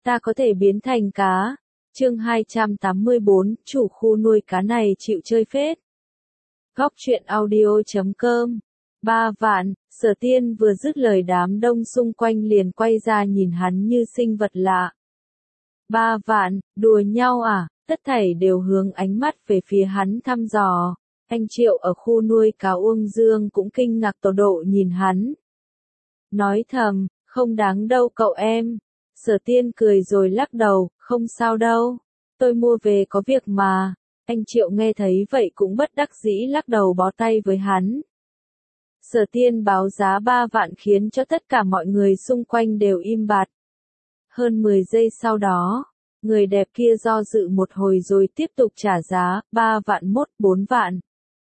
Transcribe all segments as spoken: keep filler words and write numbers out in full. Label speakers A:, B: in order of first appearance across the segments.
A: ta có thể biến thành cá. Chương hai trăm tám mươi bốn, chủ khu nuôi cá này chịu chơi phết. Góc truyện audio chấm com. Ba vạn, Sở Tiên vừa dứt lời đám đông xung quanh liền quay ra nhìn hắn như sinh vật lạ. Ba vạn, đùa nhau à? Tất thảy đều hướng ánh mắt về phía hắn thăm dò. Anh Triệu ở khu nuôi cá Uông Dương cũng kinh ngạc tột độ nhìn hắn. Nói thầm, không đáng đâu cậu em. Sở Tiên cười rồi lắc đầu, không sao đâu. Tôi mua về có việc mà. Anh Triệu nghe thấy vậy cũng bất đắc dĩ lắc đầu bó tay với hắn. Sở Tiên báo giá ba vạn khiến cho tất cả mọi người xung quanh đều im bặt. Hơn mười giây sau đó, người đẹp kia do dự một hồi rồi tiếp tục trả giá, ba vạn mốt, bốn vạn.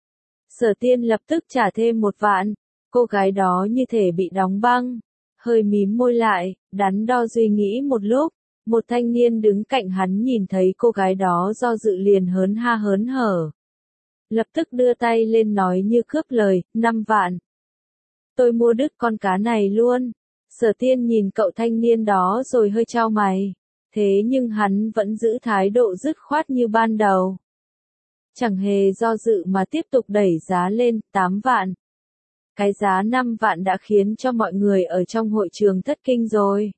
A: Sở Tiên lập tức trả thêm một vạn, cô gái đó như thể bị đóng băng, hơi mím môi lại, đắn đo suy nghĩ một lúc, một thanh niên đứng cạnh hắn nhìn thấy cô gái đó do dự liền hớn ha hớn hở. Lập tức đưa tay lên nói như cướp lời, năm vạn. Tôi mua đứt con cá này luôn. Sở Tiên nhìn cậu thanh niên đó rồi hơi chau mày. Thế nhưng hắn vẫn giữ thái độ dứt khoát như ban đầu. Chẳng hề do dự mà tiếp tục đẩy giá lên, tám vạn. Cái giá năm vạn đã khiến cho mọi người ở trong hội trường thất kinh rồi.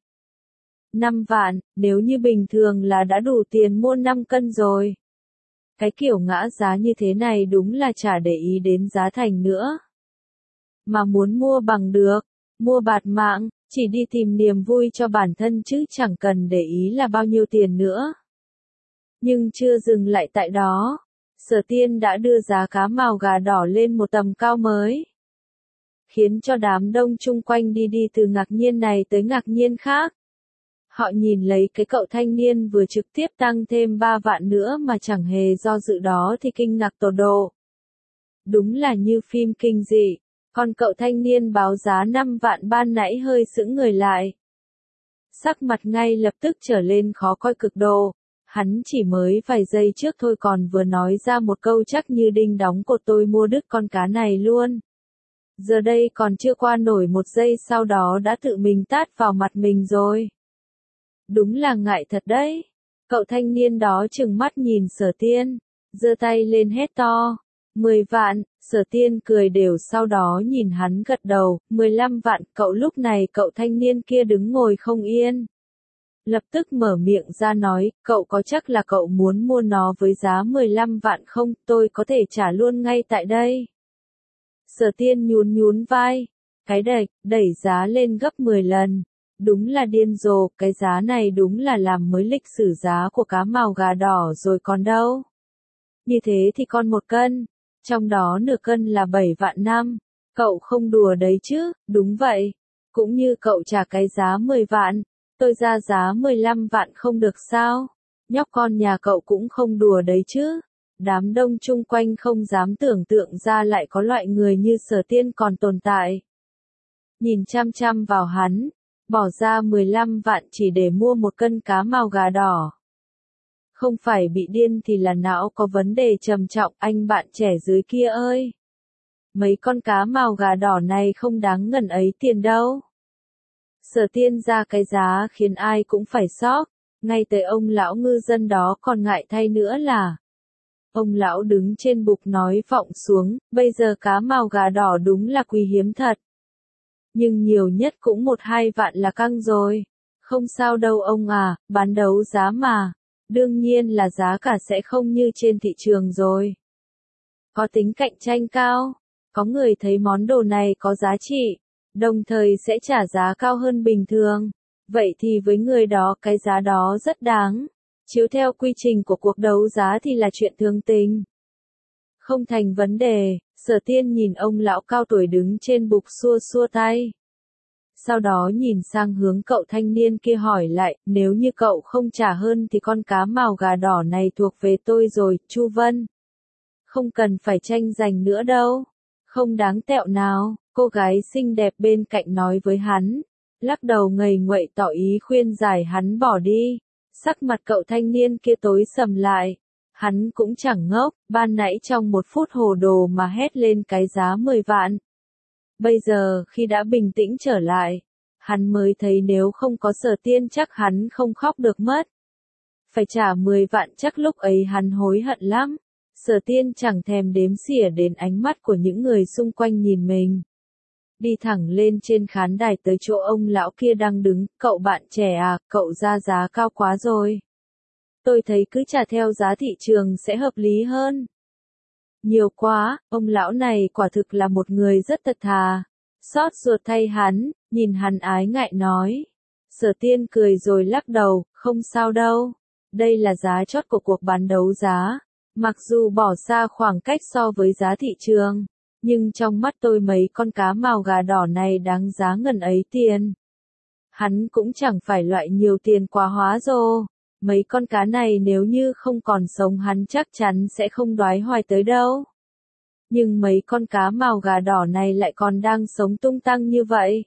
A: năm vạn, nếu như bình thường là đã đủ tiền mua năm cân rồi. Cái kiểu ngã giá như thế này đúng là chả để ý đến giá thành nữa. Mà muốn mua bằng được, mua bạt mạng, chỉ đi tìm niềm vui cho bản thân chứ chẳng cần để ý là bao nhiêu tiền nữa. Nhưng chưa dừng lại tại đó, Sở Tiên đã đưa giá cá mào gà đỏ lên một tầm cao mới. Khiến cho đám đông chung quanh đi đi từ ngạc nhiên này tới ngạc nhiên khác. Họ nhìn lấy cái cậu thanh niên vừa trực tiếp tăng thêm ba vạn nữa mà chẳng hề do dự đó thì kinh ngạc tột độ. Đúng là như phim kinh dị. Còn cậu thanh niên báo giá năm vạn ban nãy hơi sững người lại. Sắc mặt ngay lập tức trở lên khó coi cực độ. Hắn chỉ mới vài giây trước thôi còn vừa nói ra một câu chắc như đinh đóng cột tôi mua đứt con cá này luôn. Giờ đây còn chưa qua nổi một giây sau đó đã tự mình tát vào mặt mình rồi. Đúng là ngại thật đấy. Cậu thanh niên đó trừng mắt nhìn Sở Tiên, giơ tay lên hét to. Mười vạn, Sở Tiên cười đều sau đó nhìn hắn gật đầu, mười lăm vạn, cậu lúc này cậu thanh niên kia đứng ngồi không yên. Lập tức mở miệng ra nói, cậu có chắc là cậu muốn mua nó với giá mười lăm vạn không, tôi có thể trả luôn ngay tại đây. Sở Tiên nhún nhún vai, cái đẩy, đẩy giá lên gấp mười lần. Đúng là điên rồ, cái giá này đúng là làm mới lịch sử giá của cá mào gà đỏ rồi còn đâu. Như thế thì con một cân. Trong đó nửa cân là bảy vạn năm, cậu không đùa đấy chứ, đúng vậy. Cũng như cậu trả cái giá mười vạn, tôi ra giá mười lăm vạn không được sao? Nhóc con nhà cậu cũng không đùa đấy chứ. Đám đông chung quanh không dám tưởng tượng ra lại có loại người như Sở Tiên còn tồn tại. Nhìn chăm chăm vào hắn, bỏ ra mười lăm vạn chỉ để mua một cân cá mào gà đỏ. Không phải bị điên thì là não có vấn đề trầm trọng, anh bạn trẻ dưới kia ơi. Mấy con cá mào gà đỏ này không đáng ngần ấy tiền đâu. Sở Tiên ra cái giá khiến ai cũng phải sốc, ngay tới ông lão ngư dân đó còn ngại thay nữa là. Ông lão đứng trên bục nói vọng xuống, bây giờ cá mào gà đỏ đúng là quý hiếm thật. Nhưng nhiều nhất cũng một hai vạn là căng rồi. Không sao đâu ông à, bán đấu giá mà. Đương nhiên là giá cả sẽ không như trên thị trường rồi. Có tính cạnh tranh cao, có người thấy món đồ này có giá trị, đồng thời sẽ trả giá cao hơn bình thường. Vậy thì với người đó cái giá đó rất đáng. Chiếu theo quy trình của cuộc đấu giá thì là chuyện thường tình. Không thành vấn đề, Sở Tiên nhìn ông lão cao tuổi đứng trên bục xua xua tay. Sau đó nhìn sang hướng cậu thanh niên kia hỏi lại, nếu như cậu không trả hơn thì con cá mào gà đỏ này thuộc về tôi rồi, Chu Vân. Không cần phải tranh giành nữa đâu. Không đáng tẹo nào, cô gái xinh đẹp bên cạnh nói với hắn. Lắc đầu ngầy nguậy tỏ ý khuyên giải hắn bỏ đi. Sắc mặt cậu thanh niên kia tối sầm lại. Hắn cũng chẳng ngốc, ban nãy trong một phút hồ đồ mà hét lên cái giá mười vạn. Bây giờ khi đã bình tĩnh trở lại, Hắn mới thấy nếu không có Sở Tiên chắc hắn không khóc được mất. Phải trả mười vạn chắc lúc ấy hắn hối hận lắm. Sở Tiên chẳng thèm đếm xỉa đến ánh mắt của những người xung quanh nhìn mình. Đi thẳng lên trên khán đài tới chỗ ông lão kia đang đứng, cậu bạn trẻ à, cậu ra giá cao quá rồi. Tôi thấy cứ trả theo giá thị trường sẽ hợp lý hơn. Nhiều quá, ông lão này quả thực là một người rất thật thà. Xót ruột thay hắn, nhìn hắn ái ngại nói. Sở Tiên cười rồi lắc đầu, không sao đâu. Đây là giá chót của cuộc bán đấu giá. Mặc dù bỏ xa khoảng cách so với giá thị trường, nhưng trong mắt tôi mấy con cá mào gà đỏ này đáng giá ngần ấy tiền. Hắn cũng chẳng phải loại nhiều tiền quá hóa rồ. Mấy con cá này nếu như không còn sống hắn chắc chắn sẽ không đoái hoài tới đâu. Nhưng mấy con cá mào gà đỏ này lại còn đang sống tung tăng như vậy.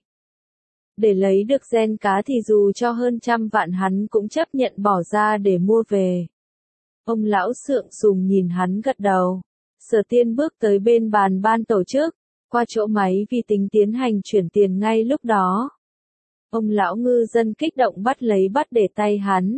A: Để lấy được gen cá thì dù cho hơn trăm vạn hắn cũng chấp nhận bỏ ra để mua về. Ông lão sượng sùng nhìn hắn gật đầu. Sở Tiên bước tới bên bàn ban tổ chức, qua chỗ máy vi tính tiến hành chuyển tiền ngay lúc đó. Ông lão ngư dân kích động bắt lấy bắt để tay hắn.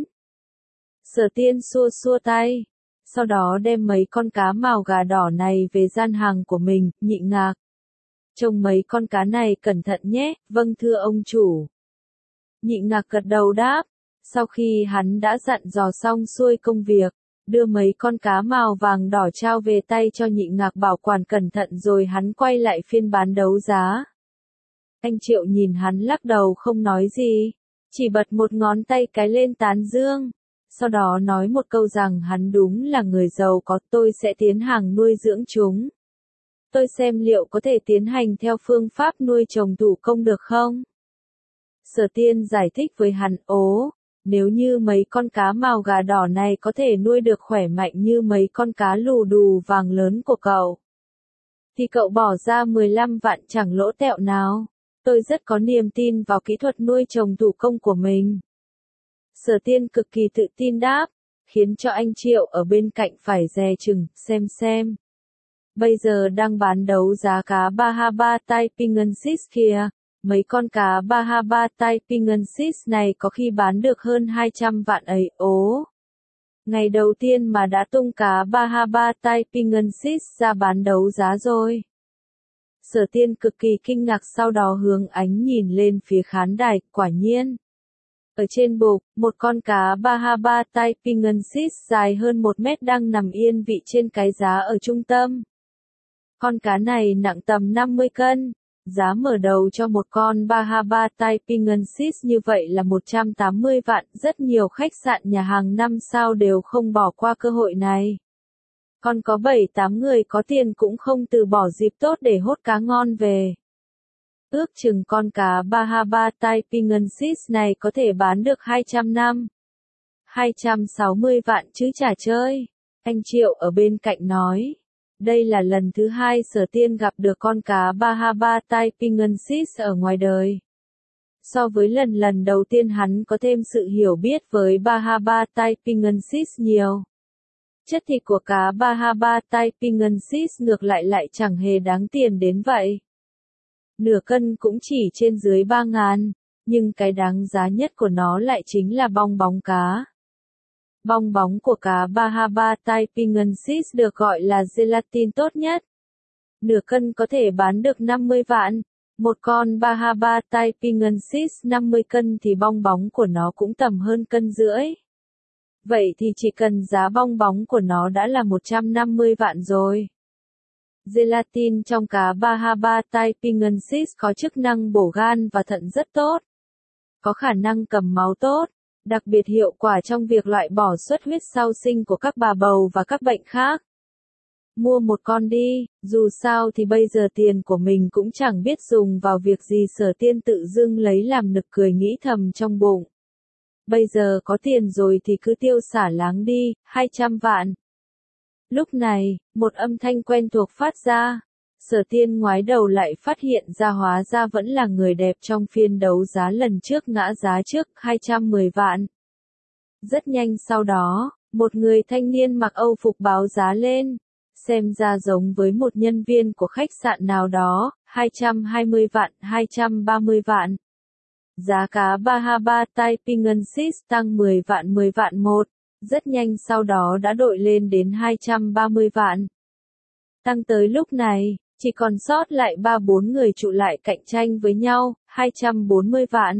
A: Sở Tiên xua xua tay, sau đó đem mấy con cá mào gà đỏ này về gian hàng của mình, Nhị Ngạc. Trông mấy con cá này cẩn thận nhé, vâng thưa ông chủ. Nhị Ngạc gật đầu đáp, sau khi hắn đã dặn dò xong xuôi công việc, đưa mấy con cá mào vàng đỏ trao về tay cho Nhị Ngạc bảo quản cẩn thận rồi hắn quay lại phiên bán đấu giá. Anh Triệu nhìn hắn lắc đầu không nói gì, chỉ bật một ngón tay cái lên tán dương. Sau đó nói một câu rằng hắn đúng là người giàu có, tôi sẽ tiến hành nuôi dưỡng chúng. Tôi xem liệu có thể tiến hành theo phương pháp nuôi trồng thủ công được không? Sở Tiên giải thích với hắn, ố, nếu như mấy con cá mào gà đỏ này có thể nuôi được khỏe mạnh như mấy con cá lù đù vàng lớn của cậu, thì cậu bỏ ra mười lăm vạn chẳng lỗ tẹo nào. Tôi rất có niềm tin vào kỹ thuật nuôi trồng thủ công của mình. Sở Tiên cực kỳ tự tin đáp, khiến cho anh Triệu ở bên cạnh phải dè chừng, xem xem. Bây giờ đang bán đấu giá cá Bahama Taipingensis kìa, mấy con cá Bahama Taipingensis này có khi bán được hơn hai trăm vạn ấy, ố. Ngày đầu tiên mà đã tung cá Bahama Taipingensis ra bán đấu giá rồi. Sở Tiên cực kỳ kinh ngạc sau đó hướng ánh nhìn lên phía khán đài, quả nhiên. Ở trên bục, một con cá Bahama Taipingensis dài hơn một mét đang nằm yên vị trên cái giá ở trung tâm. Con cá này nặng tầm năm mươi cân, giá mở đầu cho một con Bahama Taipingensis như vậy là một trăm tám mươi vạn, rất nhiều khách sạn nhà hàng năm sao đều không bỏ qua cơ hội này. Còn có bảy tám người có tiền cũng không từ bỏ dịp tốt để hốt cá ngon về. Ước chừng con cá Bahama Taipingensis này có thể bán được hai trăm năm. hai trăm sáu mươi vạn chứ chả chơi. Anh Triệu ở bên cạnh nói. Đây là lần thứ hai Sở Tiên gặp được con cá Bahama Taipingensis ở ngoài đời. So với lần lần đầu tiên hắn có thêm sự hiểu biết với Bahama Taipingensis nhiều. Chất thịt của cá Bahama Taipingensis ngược lại lại chẳng hề đáng tiền đến vậy. Nửa cân cũng chỉ trên dưới ba ngàn, nhưng cái đáng giá nhất của nó lại chính là bong bóng cá. Bong bóng của cá Bahama Taipingensis được gọi là gelatin tốt nhất. Nửa cân có thể bán được năm mươi vạn, một con Bahama Taipingensis năm mươi cân thì bong bóng của nó cũng tầm hơn cân rưỡi. Vậy thì chỉ cần giá bong bóng của nó đã là một trăm năm mươi vạn rồi. Gelatin trong cá Bahama Taipingensis có chức năng bổ gan và thận rất tốt. Có khả năng cầm máu tốt, đặc biệt hiệu quả trong việc loại bỏ xuất huyết sau sinh của các bà bầu và các bệnh khác. Mua một con đi, dù sao thì bây giờ tiền của mình cũng chẳng biết dùng vào việc gì. Sở Tiên tự dưng lấy làm nực cười nghĩ thầm trong bụng. Bây giờ có tiền rồi thì cứ tiêu xả láng đi, hai trăm vạn. Lúc này, một âm thanh quen thuộc phát ra. Sở Tiên ngoái đầu lại phát hiện ra hóa ra vẫn là người đẹp trong phiên đấu giá lần trước ngã giá trước, hai trăm mười vạn. Rất nhanh sau đó, một người thanh niên mặc Âu phục báo giá lên. Xem ra giống với một nhân viên của khách sạn nào đó, hai trăm hai mươi vạn, hai trăm ba mươi vạn. Giá cá Bahama Taipingensis tăng mười vạn mười vạn một, rất nhanh sau đó đã đội lên đến hai trăm ba mươi vạn. Tăng tới lúc này, chỉ còn sót lại ba bốn người trụ lại cạnh tranh với nhau, hai trăm bốn mươi vạn.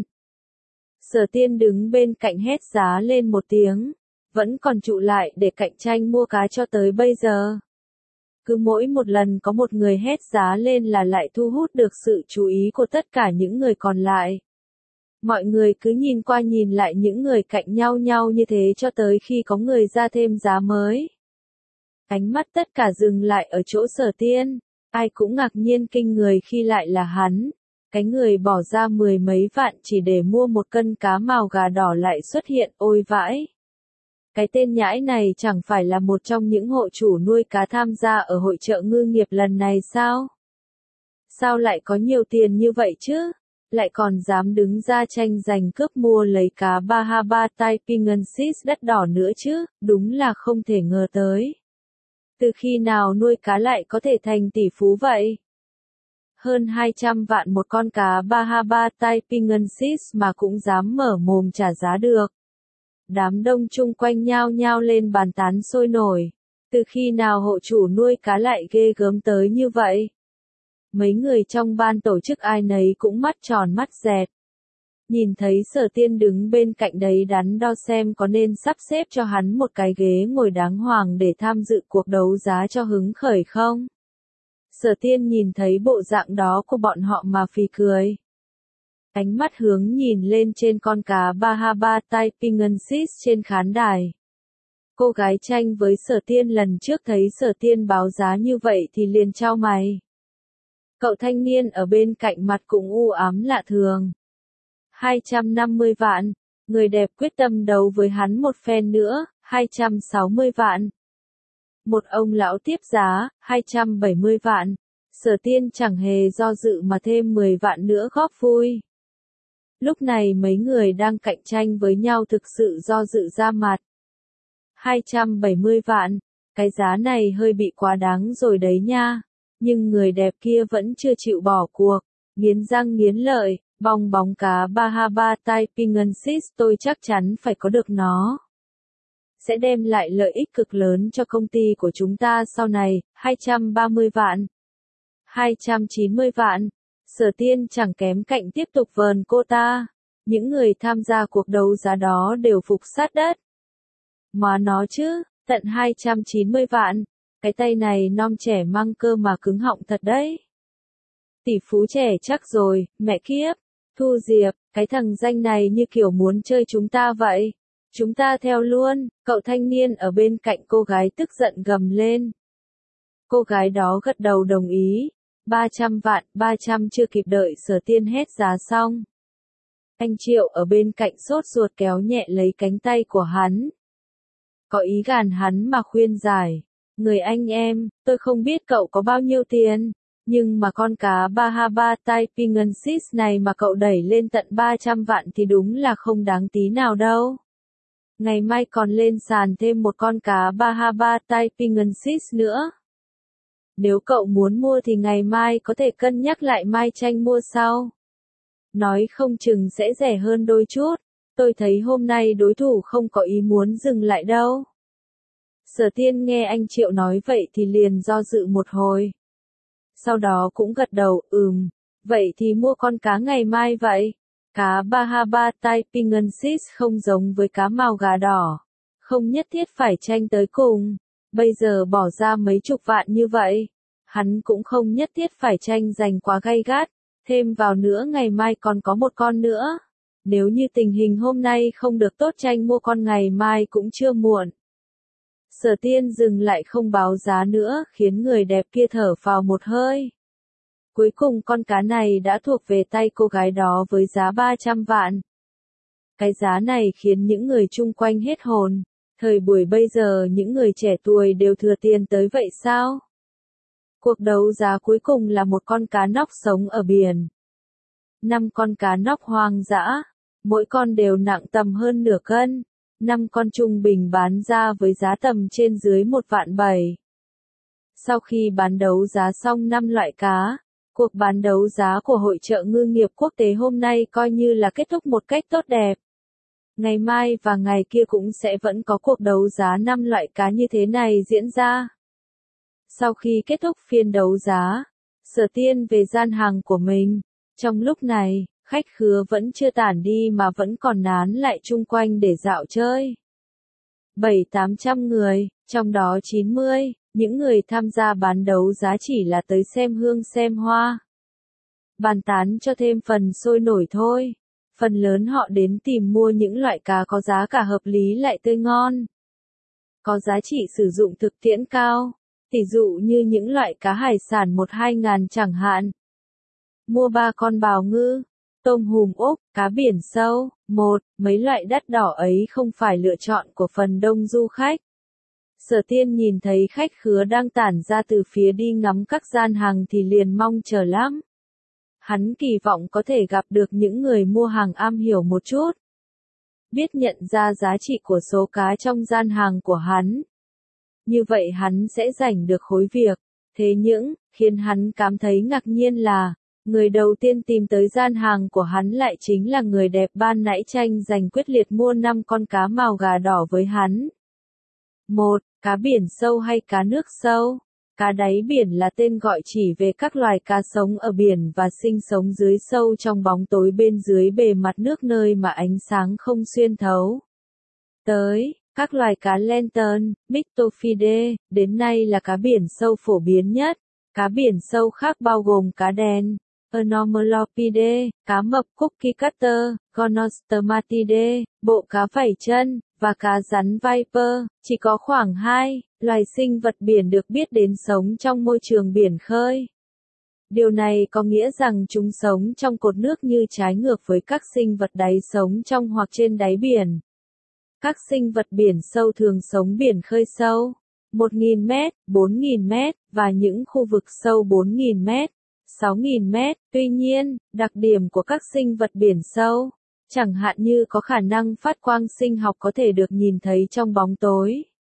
A: Sở Tiên đứng bên cạnh hét giá lên một tiếng, vẫn còn trụ lại để cạnh tranh mua cá cho tới bây giờ. Cứ mỗi một lần có một người hét giá lên là lại thu hút được sự chú ý của tất cả những người còn lại. Mọi người cứ nhìn qua nhìn lại những người cạnh nhau nhau như thế cho tới khi có người ra thêm giá mới. Ánh mắt tất cả dừng lại ở chỗ Sở Tiên, ai cũng ngạc nhiên kinh người khi lại là hắn. Cái người bỏ ra mười mấy vạn chỉ để mua một cân cá mào gà đỏ lại xuất hiện, ôi vãi. Cái tên nhãi này chẳng phải là một trong những hộ chủ nuôi cá tham gia ở hội chợ ngư nghiệp lần này sao? Sao lại có nhiều tiền như vậy chứ? Lại còn dám đứng ra tranh giành cướp mua lấy cá Bahama Taipingensis đất đỏ nữa chứ, đúng là không thể ngờ tới. Từ khi nào nuôi cá lại có thể thành tỷ phú vậy? Hơn hai trăm vạn một con cá Bahama Taipingensis mà cũng dám mở mồm trả giá được. Đám đông chung quanh nhao nhao lên bàn tán sôi nổi. Từ khi nào hộ chủ nuôi cá lại ghê gớm tới như vậy? Mấy người trong ban tổ chức ai nấy cũng mắt tròn mắt dẹt. Nhìn thấy Sở Tiên đứng bên cạnh đấy đắn đo xem có nên sắp xếp cho hắn một cái ghế ngồi đàng hoàng để tham dự cuộc đấu giá cho hứng khởi không? Sở Tiên nhìn thấy bộ dạng đó của bọn họ mà phì cười. Ánh mắt hướng nhìn lên trên con cá Bahama Taipingensis trên khán đài. Cô gái tranh với Sở Tiên lần trước thấy Sở Tiên báo giá như vậy thì liền chau mày. Cậu thanh niên ở bên cạnh mặt cũng u ám lạ thường. hai trăm năm mươi vạn, người đẹp quyết tâm đấu với hắn một phen nữa, hai trăm sáu mươi vạn. Một ông lão tiếp giá, hai trăm bảy mươi vạn. Sở Tiên chẳng hề do dự mà thêm mười vạn nữa góp vui. Lúc này mấy người đang cạnh tranh với nhau thực sự do dự ra mặt. hai trăm bảy mươi vạn, cái giá này hơi bị quá đáng rồi đấy nha. Nhưng người đẹp kia vẫn chưa chịu bỏ cuộc, nghiến răng nghiến lợi, bong bóng cá Bahama Taipingensis tôi chắc chắn phải có được nó. Sẽ đem lại lợi ích cực lớn cho công ty của chúng ta sau này, hai trăm ba mươi vạn. hai trăm chín mươi vạn. Sở Tiên chẳng kém cạnh tiếp tục vờn cô ta. Những người tham gia cuộc đấu giá đó đều phục sát đất. Mà nó chứ, tận hai trăm chín mươi vạn. Cái tay này non trẻ măng cơ mà cứng họng thật đấy. Tỷ phú trẻ chắc rồi, mẹ kiếp. Thu Diệp, cái thằng danh này như kiểu muốn chơi chúng ta vậy. Chúng ta theo luôn, cậu thanh niên ở bên cạnh cô gái tức giận gầm lên. Cô gái đó gật đầu đồng ý. ba trăm vạn, ba trăm chưa kịp đợi Sở Tiên hét giá xong. Anh Triệu ở bên cạnh sốt ruột kéo nhẹ lấy cánh tay của hắn. Có ý gàn hắn mà khuyên giải. Người anh em, tôi không biết cậu có bao nhiêu tiền, nhưng mà con cá Bahama Taipingensis này mà cậu đẩy lên tận ba trăm vạn thì đúng là không đáng tí nào đâu. Ngày mai còn lên sàn thêm một con cá Bahama Taipingensis nữa. Nếu cậu muốn mua thì ngày mai có thể cân nhắc lại mai tranh mua sau. Nói không chừng sẽ rẻ hơn đôi chút, tôi thấy hôm nay đối thủ không có ý muốn dừng lại đâu. Sở Tiên nghe anh Triệu nói vậy thì liền do dự một hồi. Sau đó cũng gật đầu, ừm, vậy thì mua con cá ngày mai vậy. Cá Bahama Taipingensis không giống với cá mào gà đỏ. Không nhất thiết phải tranh tới cùng. Bây giờ bỏ ra mấy chục vạn như vậy. Hắn cũng không nhất thiết phải tranh giành quá gay gắt. Thêm vào nữa ngày mai còn có một con nữa. Nếu như tình hình hôm nay không được tốt tranh mua con ngày mai cũng chưa muộn. Sở Tiên dừng lại không báo giá nữa, khiến người đẹp kia thở phào một hơi. Cuối cùng con cá này đã thuộc về tay cô gái đó với giá ba trăm vạn. Cái giá này khiến những người chung quanh hết hồn. Thời buổi bây giờ những người trẻ tuổi đều thừa tiền tới vậy sao? Cuộc đấu giá cuối cùng là một con cá nóc sống ở biển. Năm con cá nóc hoang dã, mỗi con đều nặng tầm hơn nửa cân. Năm con trung bình bán ra với giá tầm trên dưới một vạn bảy. Sau khi bán đấu giá xong năm loại cá, Cuộc bán đấu giá của Hội chợ ngư nghiệp quốc tế hôm nay coi như là kết thúc một cách tốt đẹp. Ngày mai và ngày kia cũng sẽ vẫn có cuộc đấu giá năm loại cá như thế này diễn ra. Sau khi kết thúc phiên đấu giá, Sở Tiên về gian hàng của mình. Trong lúc này, khách khứa vẫn chưa tản đi mà vẫn còn nán lại chung quanh để dạo chơi. Bảy tám trăm người, trong đó chín mươi, những người tham gia bán đấu giá chỉ là tới xem hương xem hoa. Bàn tán cho thêm phần sôi nổi thôi. Phần lớn họ đến tìm mua những loại cá có giá cả hợp lý lại tươi ngon. Có giá trị sử dụng thực tiễn cao. Tỷ dụ như những loại cá hải sản một hai ngàn chẳng hạn. Mua ba con bào ngư, tôm hùm Úc, cá biển sâu, một, mấy loại đắt đỏ ấy không phải lựa chọn của phần đông du khách. Sở Tiên nhìn thấy khách khứa đang tản ra từ phía đi ngắm các gian hàng thì liền mong chờ lắm. Hắn kỳ vọng có thể gặp được những người mua hàng am hiểu một chút. Biết nhận ra giá trị của số cá trong gian hàng của hắn. Như vậy hắn sẽ giành được khối việc. Thế nhưng, khiến hắn cảm thấy ngạc nhiên là, người đầu tiên tìm tới gian hàng của hắn lại chính là người đẹp ban nãy tranh giành quyết liệt mua năm con cá mào gà đỏ với hắn. Một, cá biển sâu hay cá nước sâu? Cá đáy biển là tên gọi chỉ về các loài cá sống ở biển và sinh sống dưới sâu trong bóng tối bên dưới bề mặt nước nơi mà ánh sáng không xuyên thấu tới. Các loài cá lantern, Myctophidae, đến nay là cá biển sâu phổ biến nhất. Cá biển sâu khác bao gồm cá đen, Anomalopidae, cá mập cookie cutter, Gonostomatidae, bộ cá vảy chân, và cá rắn viper. Chỉ có khoảng hai loài sinh vật biển được biết đến sống trong môi trường biển khơi. Điều này có nghĩa rằng chúng sống trong cột nước như trái ngược với các sinh vật đáy sống trong hoặc trên đáy biển. Các sinh vật biển sâu thường sống biển khơi sâu, một nghìn mét, bốn nghìn mét, và những khu vực sâu bốn nghìn mét, sáu nghìn mét. Tuy nhiên, đặc điểm của các sinh vật biển sâu, chẳng hạn như có khả năng phát quang sinh học có thể được nhìn thấy trong bóng tối.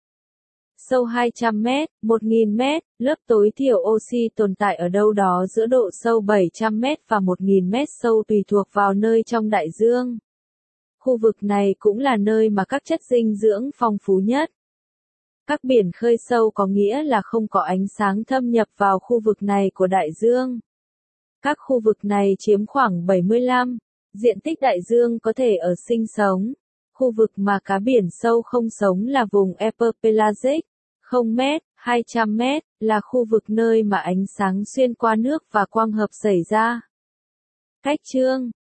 A: Sâu hai trăm mét, một nghìn mét, lớp tối thiểu oxy tồn tại ở đâu đó giữa độ sâu bảy trăm mét và một nghìn mét sâu tùy thuộc vào nơi trong đại dương. Khu vực này cũng là nơi mà các chất dinh dưỡng phong phú nhất. Các biển khơi sâu có nghĩa là không có ánh sáng thâm nhập vào khu vực này của đại dương. Các khu vực này chiếm khoảng bảy mươi lăm diện tích đại dương có thể ở sinh sống. Khu vực mà cá biển sâu không sống là vùng Epipelagic, không mét, hai trăm mét, là khu vực nơi mà ánh sáng xuyên qua nước và quang hợp xảy ra. Cách chương